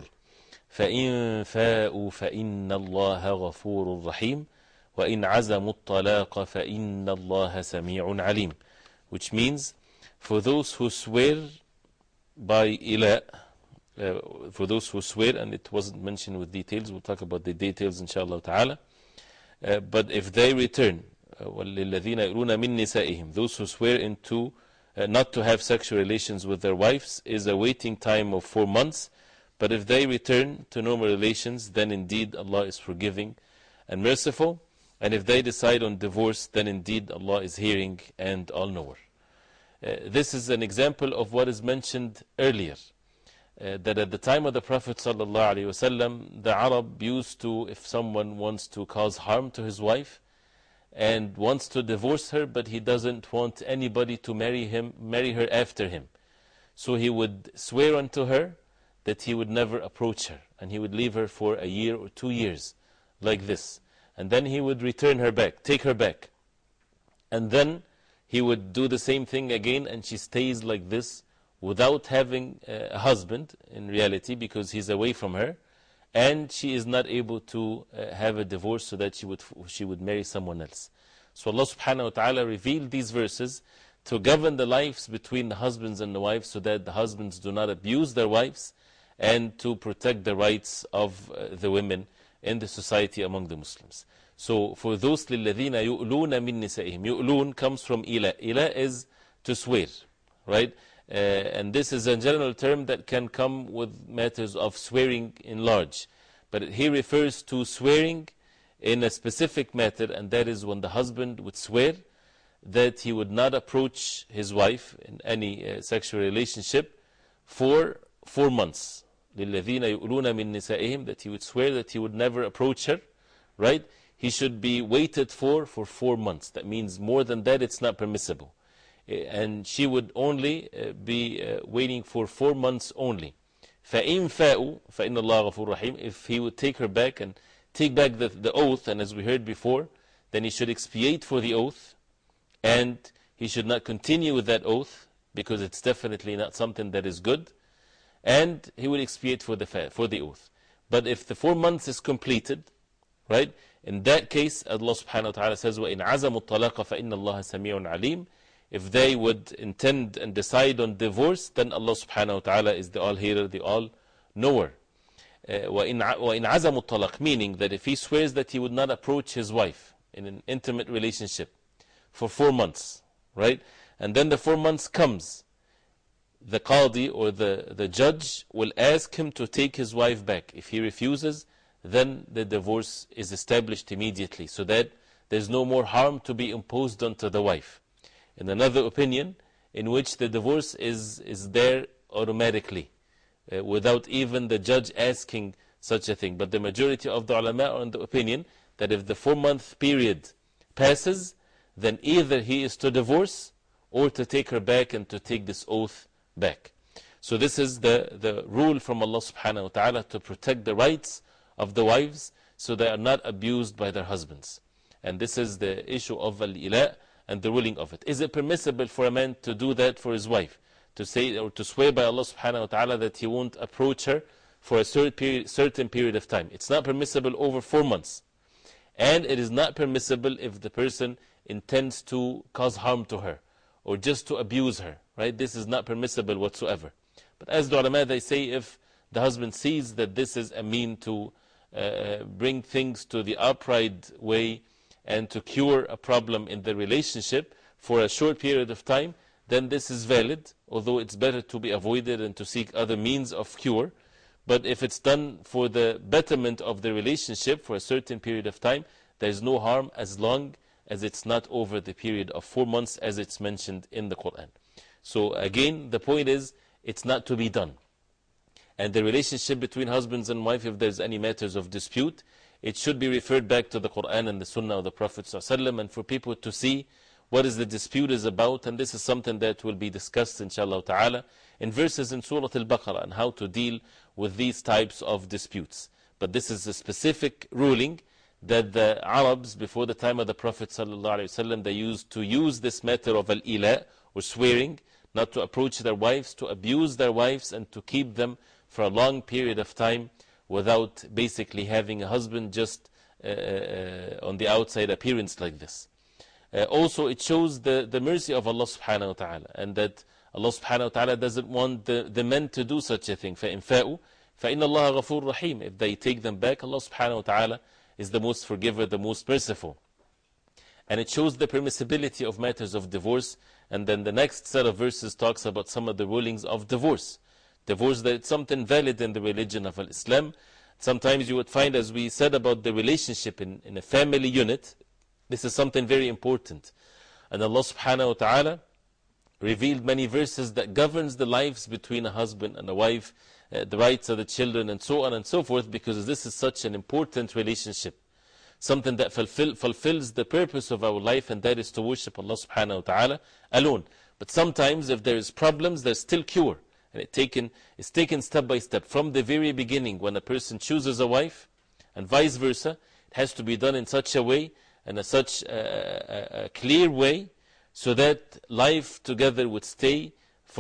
فَإِن فَاءُوا فَإِنَّ اللَّهَ غَفُورٌ رَحِيمٌ وَإِنْ عَزَمُوا الطَّلَاقَ فَإِنَّ اللَّهَ سَمِيعٌ عَلِيمٌ. Which means, for those who swear by ilah, uh, for those who swear, and it wasn't mentioned with details, we'll talk about the details inshallah ta'ala, uh, but if they return, وَالَّذِينَ يُؤْلُونَ مِن نِسَائِهِمْ, those who swear into uh, not to have sexual relations with their wives, is a waiting time of four months. But if they return to normal relations, then indeed Allah is forgiving and merciful. And if they decide on divorce, then indeed Allah is hearing and all-knower. Uh, this is an example of what is mentioned earlier. Uh, that at the time of the Prophet ﷺ, the Arab used to, if someone wants to cause harm to his wife and wants to divorce her, but he doesn't want anybody to marry him, marry her after him. So he would swear unto her that he would never approach her, and he would leave her for a year or two years, like this. And then he would return her back, take her back. And then he would do the same thing again, and she stays like this, without having a husband, in reality, because he's away from her, and she is not able to uh, have a divorce so that she would, she would marry someone else. So Allah subhanahu wa ta'ala revealed these verses to govern the lives between the husbands and the wives, so that the husbands do not abuse their wives, and to protect the rights of uh, the women in the society among the Muslims. So for those لِلَّذِينَ يُؤْلُونَ مِن نِسَائِهِمْ, يُؤْلُون comes from ilah. Ilah is to swear, right? Uh, and this is a general term that can come with matters of swearing in large. But he refers to swearing in a specific matter, and that is when the husband would swear that he would not approach his wife in any uh, sexual relationship for four months. لِلَّذِينَ يُؤْلُونَ مِن نِسَائِهِمْ, that he would swear that he would never approach her, right? He should be waited for for four months. That means more than that, it's not permissible. And she would only uh, be uh, waiting for four months only. فَإِن فَاءُوا فَإِنَّ اللَّهَ غَفُورٌ رَحِيمٌ. If he would take her back and take back the, the oath, and as we heard before, then he should expiate for the oath, and he should not continue with that oath, because it's definitely not something that is good. And he will expiate for the, for the oath. But if the four months is completed, right, in that case, Allah subhanahu wa ta'ala says, وَإِنْ عَزَمُوا الطَّلَاقَ فَإِنَّ اللَّهَ سَمِيعٌ عَلِيمٌ. If they would intend and decide on divorce, then Allah subhanahu wa ta'ala is the all-hearer, the all-knower. Uh, وَإِنْ عَزَمُوا الطَّلَاقَ, meaning that if he swears that he would not approach his wife in an intimate relationship for four months, right, and then the four months comes, the qadi or the, the judge will ask him to take his wife back. If he refuses, then the divorce is established immediately, so that there's no more harm to be imposed onto the wife. In another opinion, in which the divorce is, is there automatically, uh, without even the judge asking such a thing. But the majority of the ulama are in the opinion that if the four month period passes, then either he is to divorce or to take her back and to take this oath back. So this is the, the rule from Allah subhanahu wa ta'ala to protect the rights of the wives, so they are not abused by their husbands. And this is the issue of al-ilah and the ruling of it. Is it permissible for a man to do that for his wife? To say or to swear by Allah subhanahu wa ta'ala that he won't approach her for a certain period, certain period of time? It's not permissible over four months. And it is not permissible if the person intends to cause harm to her or just to abuse her. Right? This is not permissible whatsoever. But as the ulama, they say, if the husband sees that this is a mean to uh, bring things to the upright way and to cure a problem in the relationship for a short period of time, then this is valid, although it's better to be avoided and to seek other means of cure. But if it's done for the betterment of the relationship for a certain period of time, there is no harm as long as it's not over the period of four months as it's mentioned in the Quran. So again, the point is, it's not to be done. And the relationship between husbands and wife, if there's any matters of dispute, it should be referred back to the Quran and the Sunnah of the Prophet ﷺ, and for people to see what is the dispute is about. And this is something that will be discussed, inshallah ta'ala, in verses in Surah Al-Baqarah, and how to deal with these types of disputes. But this is a specific ruling that the Arabs, before the time of the Prophet ﷺ, they used to use this matter of al-ila, or swearing, not to approach their wives, to abuse their wives, and to keep them for a long period of time without basically having a husband, just uh, uh, on the outside appearance like this. Uh, also, it shows the, the mercy of Allah subhanahu wa ta'ala, and that Allah subhanahu wa ta'ala doesn't want the, the men to do such a thing. فَإِنْ فَاءُوا فَإِنَّ اللَّهَ غَفُورٌ رَحِيمٌ. If they take them back, Allah subhanahu wa ta'ala is the most forgiver, the most merciful. And it shows the permissibility of matters of divorce. And then the next set of verses talks about some of the rulings of divorce. Divorce, that it's something valid in the religion of Islam. Sometimes you would find, as we said about the relationship in, in a family unit, this is something very important. And Allah subhanahu wa ta'ala revealed many verses that governs the lives between a husband and a wife, uh, the rights of the children, and so on and so forth, because this is such an important relationship. Something that fulfill, fulfills the purpose of our life, and that is to worship Allah subhanahu wa ta'ala alone. But sometimes if there is problems, there's still cure. And it taken, it's taken step by step. From the very beginning, when a person chooses a wife, and vice versa, it has to be done in such a way, and in such a, a, a clear way, so that life together would stay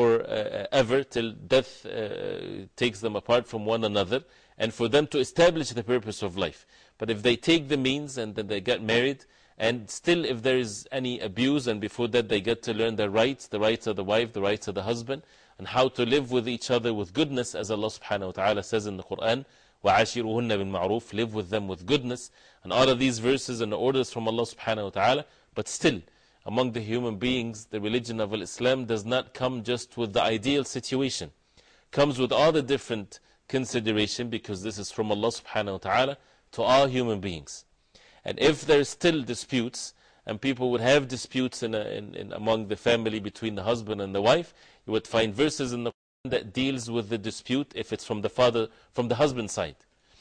forever, till death uh, takes them apart from one another, and for them to establish the purpose of life. But if they take the means and then they get married, and still if there is any abuse, and before that they get to learn their rights, the rights of the wife, the rights of the husband, and how to live with each other with goodness, as Allah subhanahu wa ta'ala says in the Quran, وَعَاشِرُهُنَّ بِالْمَعْرُوفِ, live with them with goodness. And all of these verses and orders from Allah subhanahu wa ta'ala. But still, among the human beings, the religion of Islam does not come just with the ideal situation. Comes with all the different consideration, because this is from Allah subhanahu wa ta'ala to all human beings. And if there are still disputes, and people would have disputes in, a, in, in among the family between the husband and the wife, you would find verses in the Quran that deals with the dispute if it's from the father, from the husband's side.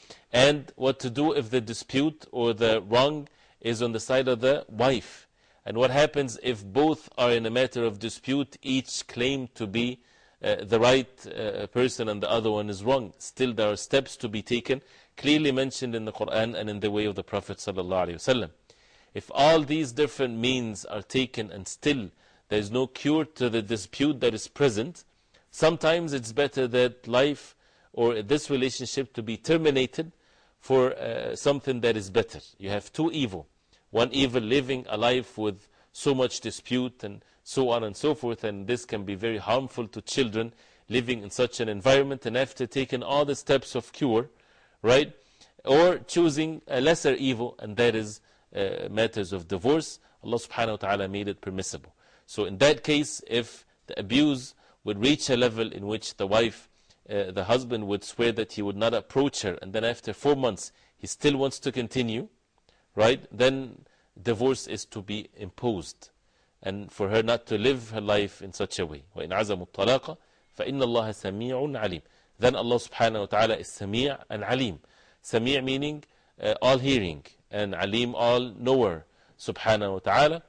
And what to do if the dispute or the wrong is on the side of the wife. And what happens if both are in a matter of dispute, each claim to be uh, the right uh, person and the other one is wrong. Still there are steps to be taken, clearly mentioned in the Quran and in the way of the Prophet sallallahu alaihi wasallam. If all these different means are taken and still there is no cure to the dispute that is present, sometimes it's better that life or this relationship to be terminated for uh, something that is better. You have two evil. One evil, living a life with so much dispute and so on and so forth, and this can be very harmful to children living in such an environment, and after taking all the steps of cure, right? Or choosing a lesser evil, and that is uh, matters of divorce. Allah subhanahu wa ta'ala made it permissible. So in that case, if the abuse would reach a level in which the wife, uh, the husband would swear that he would not approach her, and then after four months he still wants to continue, right? Then divorce is to be imposed, and for her not to live her life in such a way. وَإِنْ عَزَمُوا الطَّلَاقَ فَإِنَّ اللَّهَ سَمِيعٌ عَلِيمٌ. Then Allah subhanahu wa ta'ala is Sami' and Alim. Sami' meaning uh, all hearing, and Alim all knower subhanahu wa ta'ala.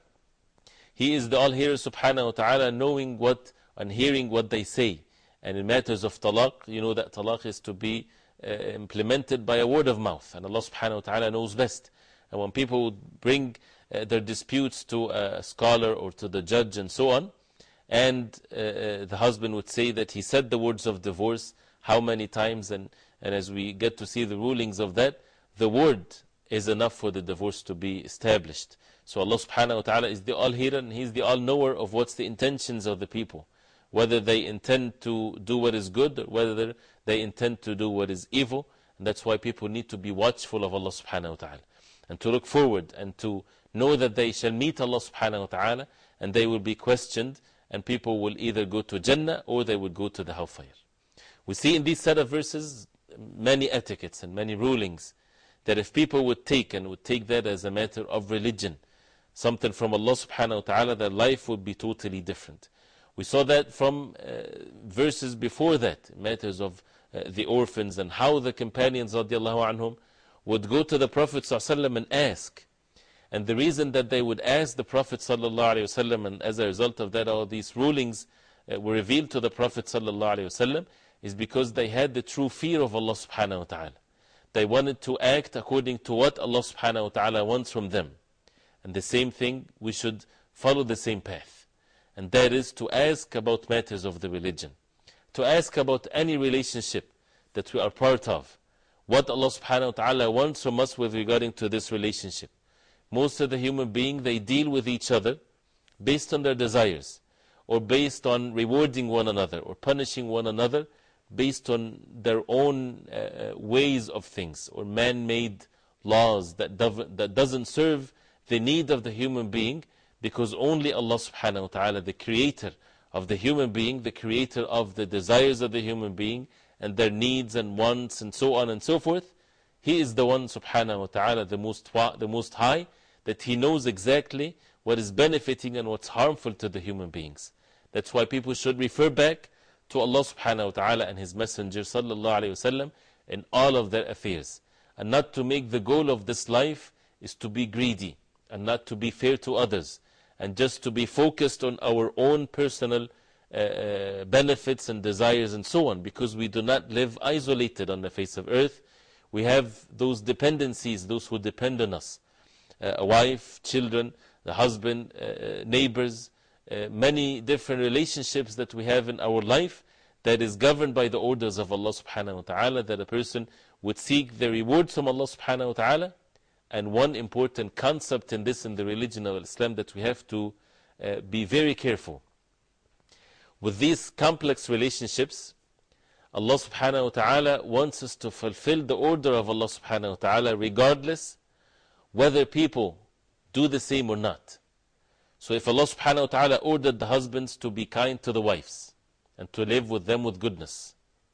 He is the all hearer subhanahu wa ta'ala, knowing what and hearing what they say. And in matters of talaq, you know that talaq is to be uh, implemented by a word of mouth, and Allah subhanahu wa ta'ala knows best. And when people would bring uh, their disputes to a scholar or to the judge and so on, and uh, the husband would say that he said the words of divorce how many times, and, and as we get to see the rulings of that, the word is enough for the divorce to be established. So Allah subhanahu wa ta'ala is the all-hearer, and He is the all-knower of what's the intentions of the people. Whether they intend to do what is good, or whether they intend to do what is evil. And that's why people need to be watchful of Allah subhanahu wa ta'ala, and to look forward, and to know that they shall meet Allah subhanahu wa ta'ala, and they will be questioned, and people will either go to Jannah or they will go to the hellfire. We see in these set of verses many etiquettes and many rulings, that if people would take and would take that as a matter of religion, something from Allah subhanahu wa ta'ala, their life would be totally different. We saw that from uh, verses before that, matters of uh, the orphans, and how the companions radiallahu anhum would go to the Prophet sallallahu alaihi wasallam and ask. And the reason that they would ask the Prophet sallallahu alaihi wasallam, and as a result of that all these rulings uh, were revealed to the Prophet sallallahu alaihi wasallam, is because they had the true fear of Allah subhanahu wa ta'ala. They wanted to act according to what Allah subhanahu wa ta'ala wants from them. And the same thing, we should follow the same path. And that is to ask about matters of the religion. To ask about any relationship that we are part of. What Allah subhanahu wa ta'ala wants from us with regarding to this relationship. Most of the human beings, they deal with each other based on their desires, or based on rewarding one another, or punishing one another based on their own uh, ways of things, or man-made laws that, that doesn't serve the need of the human being, because only Allah subhanahu wa ta'ala, the creator of the human being, the creator of the desires of the human being, and their needs and wants and so on and so forth, He is the one subhanahu wa ta'ala, the most, the most high, that He knows exactly what is benefiting and what's harmful to the human beings. That's why people should refer back to Allah subhanahu wa ta'ala and His Messenger sallallahu alayhi wa sallam in all of their affairs. And not to make the goal of this life is to be greedy, and not to be fair to others, and just to be focused on our own personal uh, benefits and desires and so on, because we do not live isolated on the face of earth. We have those dependencies, those who depend on us. Uh, a wife, children, the husband, uh, neighbors, uh, many different relationships that we have in our life that is governed by the orders of Allah subhanahu wa ta'ala, that a person would seek the rewards from Allah subhanahu wa ta'ala. And one important concept in this, in the religion of Islam, that we have to uh, be very careful. With these complex relationships, Allah subhanahu wa ta'ala wants us to fulfill the order of Allah subhanahu wa ta'ala regardless whether people do the same or not. So if Allah subhanahu wa ta'ala ordered the husbands to be kind to the wives and to live with them with goodness,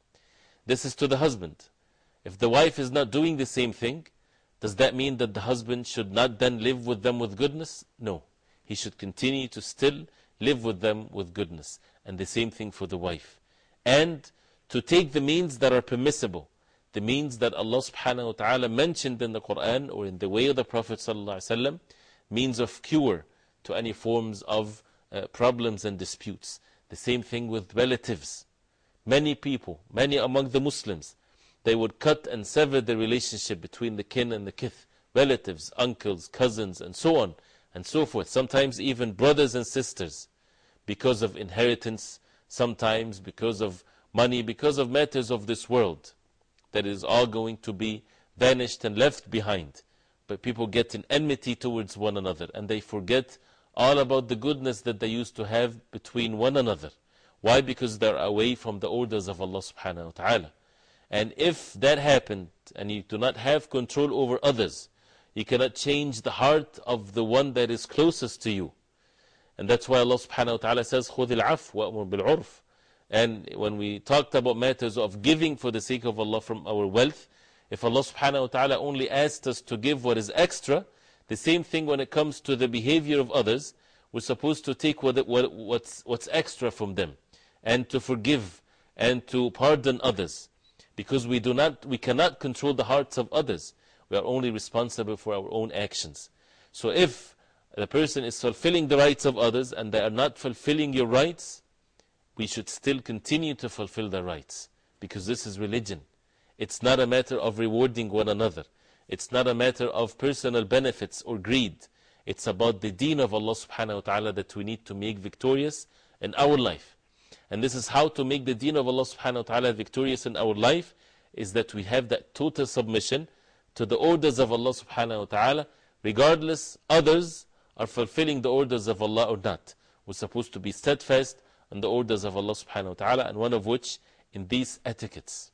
this is to the husband. If the wife is not doing the same thing, does that mean that the husband should not then live with them with goodness? No. He should continue to still live with them with goodness. And the same thing for the wife. And to take the means that are permissible, the means that Allah subhanahu wa ta'ala mentioned in the Quran or in the way of the Prophet sallallahu alaihi wasallam, means of cure to any forms of uh, problems and disputes. The same thing with relatives. Many people, many among the Muslims, they would cut and sever the relationship between the kin and the kith, relatives, uncles, cousins, and so on and so forth. Sometimes even brothers and sisters, because of inheritance, sometimes because of money, because of matters of this world, that is all going to be vanished and left behind. But people get in enmity towards one another, and they forget all about the goodness that they used to have between one another. Why? Because they're away from the orders of Allah subhanahu wa ta'ala. And if that happened, and you do not have control over others, you cannot change the heart of the one that is closest to you. And that's why Allah subhanahu wa ta'ala says, خُذِ الْعَفْوَ وَأْمُرْ بِالْعُرْفِ. And when we talked about matters of giving for the sake of Allah from our wealth, if Allah subhanahu wa ta'ala only asked us to give what is extra, the same thing when it comes to the behavior of others, we're supposed to take what, what, what's, what's extra from them, and to forgive, and to pardon others. Because we, do not, we cannot control the hearts of others. We are only responsible for our own actions. So if the person is fulfilling the rights of others and they are not fulfilling your rights, we should still continue to fulfill their rights. Because this is religion. It's not a matter of rewarding one another. It's not a matter of personal benefits or greed. It's about the deen of Allah subhanahu wa ta'ala that we need to make victorious in our life. And this is how to make the deen of Allah subhanahu wa ta'ala victorious in our life, is that we have that total submission to the orders of Allah subhanahu wa ta'ala, regardless others are fulfilling the orders of Allah or not. We're supposed to be steadfast on the orders of Allah subhanahu wa ta'ala, and one of which in these etiquettes.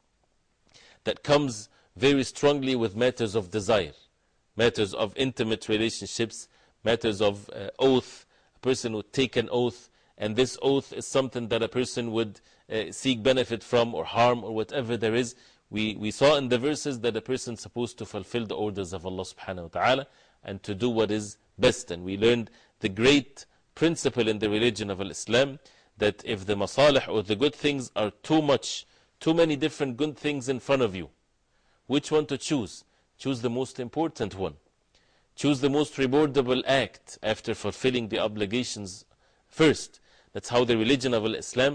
That comes very strongly with matters of desire, matters of intimate relationships, matters of uh, oath. A person would take an oath, and this oath is something that a person would uh, seek benefit from or harm or whatever there is. We, we saw in the verses that a person is supposed to fulfill the orders of Allah subhanahu wa ta'ala and to do what is best. And we learned the great principle in the religion of Islam, that if the masalih or the good things are too much, too many different good things in front of you, which one to choose? Choose the most important one. Choose the most rewardable act after fulfilling the obligations first. That's how the religion of Islam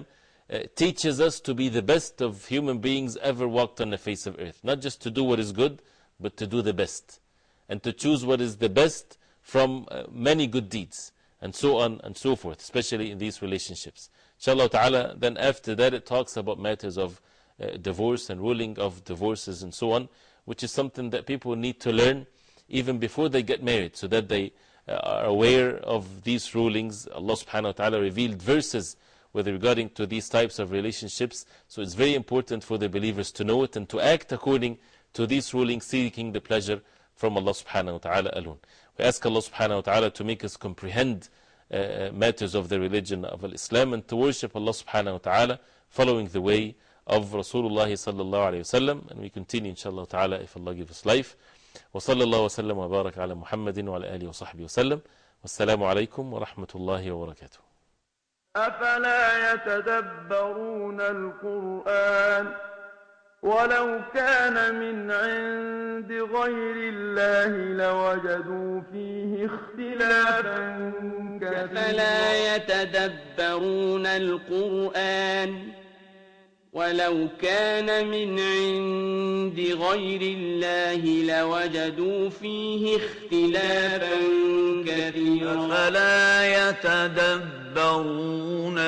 uh, teaches us to be the best of human beings ever walked on the face of earth. Not just to do what is good, but to do the best. And to choose what is the best from uh, many good deeds. And so on and so forth, especially in these relationships. Inshallah ta'ala, then after that it talks about matters of uh, divorce and ruling of divorces and so on, which is something that people need to learn even before they get married, so that they uh, are aware of these rulings. Allah subhanahu wa ta'ala revealed verses with regarding to these types of relationships, so it's very important for the believers to know it and to act according to these rulings, seeking the pleasure from Allah subhanahu wa ta'ala alone. We ask Allah subhanahu wa ta'ala to make us comprehend uh, matters of the religion of Islam and to worship Allah subhanahu wa ta'ala following the way of Rasulullah sallallahu alayhi wa sallam. And we continue inshallah ta'ala if Allah gives us life. Wa sallallahu wa sallam wa barak ala Muhammadin wa ala alihi wa sahbihi wa sallam. Wassalamu alaykum wa rahmatullahi wa barakatuh. أفلا يتدبرون القرآن ولو كان من عند غير الله لوجدوا فيه اختلافا كثيرا أفلا يتدبرون القرآن ولو كان من عند غير الله لوجدوا فيه اختلافا كثيرا أفلا يتدبرون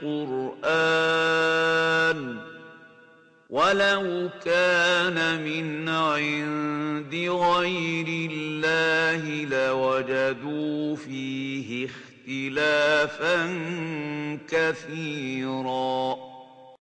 القرآن ولو كان من عند غير الله لوجدوا فيه اختلافا كثيرا